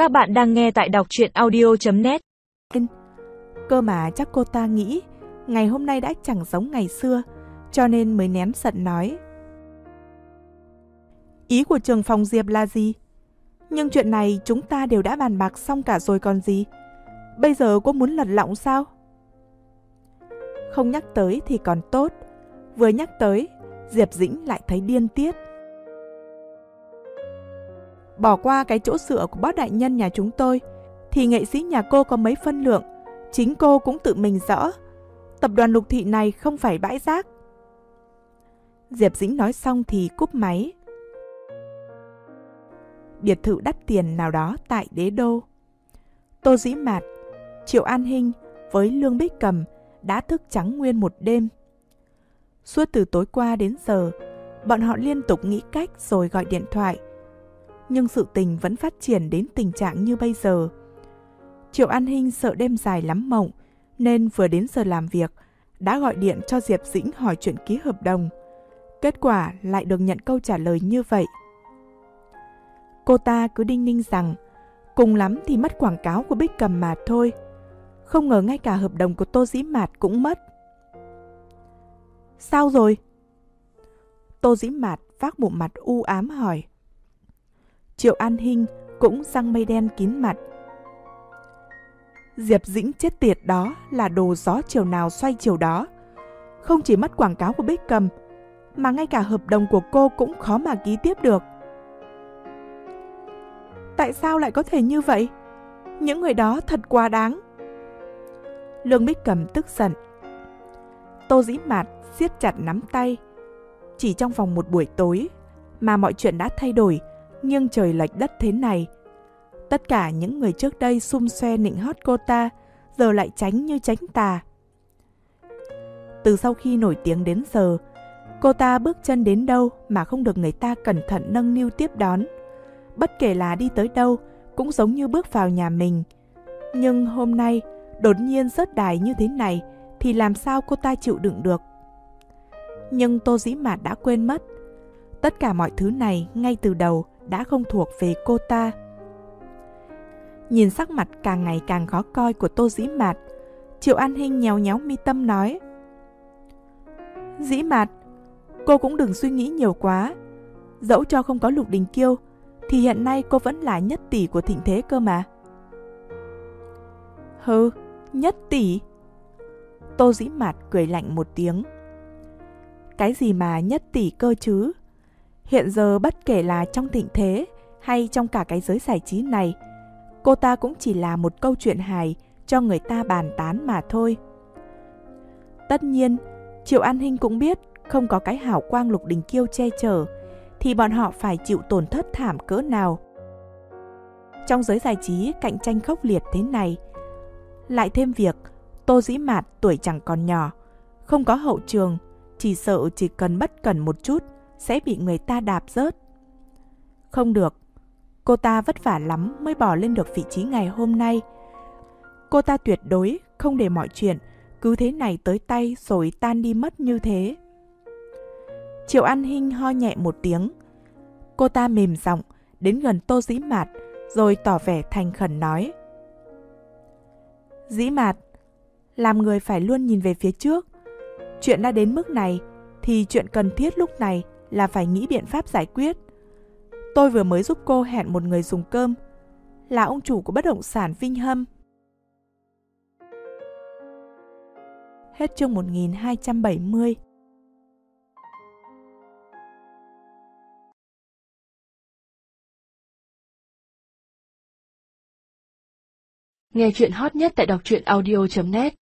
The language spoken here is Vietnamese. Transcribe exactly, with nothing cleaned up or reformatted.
Các bạn đang nghe tại đọc truyện audio chấm net. Cơ mà chắc cô ta nghĩ ngày hôm nay đã chẳng giống ngày xưa, cho nên mới nén giận nói. Ý của trưởng phòng Diệp là gì? Nhưng chuyện này chúng ta đều đã bàn bạc xong cả rồi còn gì. Bây giờ cô muốn lật lọng sao? Không nhắc tới thì còn tốt, vừa nhắc tới, Diệp Dĩnh lại thấy điên tiết. Bỏ qua cái chỗ dựa của bác đại nhân nhà chúng tôi, thì nghệ sĩ nhà cô có mấy phân lượng, chính cô cũng tự mình rõ. Tập đoàn Lục Thị này không phải bãi rác. Diệp Dĩnh nói xong thì cúp máy. Biệt thự đắt tiền nào đó tại Đế Đô. Tô Dĩ Mạt, Triệu An Hinh với Lương Bích Cầm đã thức trắng nguyên một đêm. Suốt từ tối qua đến giờ, bọn họ liên tục nghĩ cách rồi gọi điện thoại. Nhưng sự tình vẫn phát triển đến tình trạng như bây giờ. Triệu An Hinh sợ đêm dài lắm mộng, nên vừa đến giờ làm việc, đã gọi điện cho Diệp Dĩnh hỏi chuyện ký hợp đồng. Kết quả lại được nhận câu trả lời như vậy. Cô ta cứ đinh ninh rằng, cùng lắm thì mất quảng cáo của Bích Cầm mà thôi. Không ngờ ngay cả hợp đồng của Tô Dĩ Mạt cũng mất. Sao rồi? Tô Dĩ Mạt vác bộ mặt u ám hỏi. Triệu An Hinh cũng răng mây đen kín mặt. Diệp Dĩnh chết tiệt đó là đồ gió chiều nào xoay chiều đó. Không chỉ mất quảng cáo của Bích Cầm, mà ngay cả hợp đồng của cô cũng khó mà ký tiếp được. Tại sao lại có thể như vậy? Những người đó thật quá đáng. Lương Bích Cầm tức giận. Tô Dĩ Mạt siết chặt nắm tay. Chỉ trong vòng một buổi tối mà mọi chuyện đã thay đổi, nghiêng trời lệch đất thế này. Tất cả những người trước đây xum xoe nịnh hót cô ta, giờ lại tránh như tránh tà. Từ sau khi nổi tiếng đến giờ, cô ta bước chân đến đâu mà không được người ta cẩn thận nâng niu tiếp đón. Bất kể là đi tới đâu, cũng giống như bước vào nhà mình. Nhưng hôm nay, đột nhiên rớt đài như thế này, thì làm sao cô ta chịu đựng được? Nhưng Tô Dĩ Mạt đã quên mất. Tất cả mọi thứ này ngay từ đầu đã không thuộc về cô ta. Nhìn sắc mặt càng ngày càng khó coi của Tô Dĩ Mạt, Triệu An Hinh nhéo nhéo mi tâm nói. Dĩ Mạt, cô cũng đừng suy nghĩ nhiều quá. Dẫu cho không có Lục Đình Kiêu, thì hiện nay cô vẫn là nhất tỷ của thịnh thế cơ mà. Hừ, nhất tỷ? Tô Dĩ Mạt cười lạnh một tiếng. Cái gì mà nhất tỷ cơ chứ? Hiện giờ bất kể là trong thịnh thế hay trong cả cái giới giải trí này, cô ta cũng chỉ là một câu chuyện hài cho người ta bàn tán mà thôi. Tất nhiên, Triệu An Hinh cũng biết không có cái hào quang Lục Đình Kiêu che chở, thì bọn họ phải chịu tổn thất thảm cỡ nào. Trong giới giải trí cạnh tranh khốc liệt thế này, lại thêm việc Tô Dĩ Mạt tuổi chẳng còn nhỏ, không có hậu trường, chỉ sợ chỉ cần bất cẩn một chút sẽ bị người ta đạp rớt. Không được, cô ta vất vả lắm mới bỏ lên được vị trí ngày hôm nay. Cô ta tuyệt đối không để mọi chuyện cứ thế này tới tay rồi tan đi mất như thế. Triệu An Hinh ho nhẹ một tiếng. Cô ta mềm giọng đến gần Tô Dĩ Mạt rồi tỏ vẻ thành khẩn nói. Dĩ Mạt, làm người phải luôn nhìn về phía trước. Chuyện đã đến mức này thì chuyện cần thiết lúc này là phải nghĩ biện pháp giải quyết. Tôi vừa mới giúp cô hẹn một người dùng cơm, là ông chủ của bất động sản Vinh Hâm. Hết chương một nghìn hai trăm bảy mươi. Nghe chuyện hot nhất tại đọc truyện audio chấm net.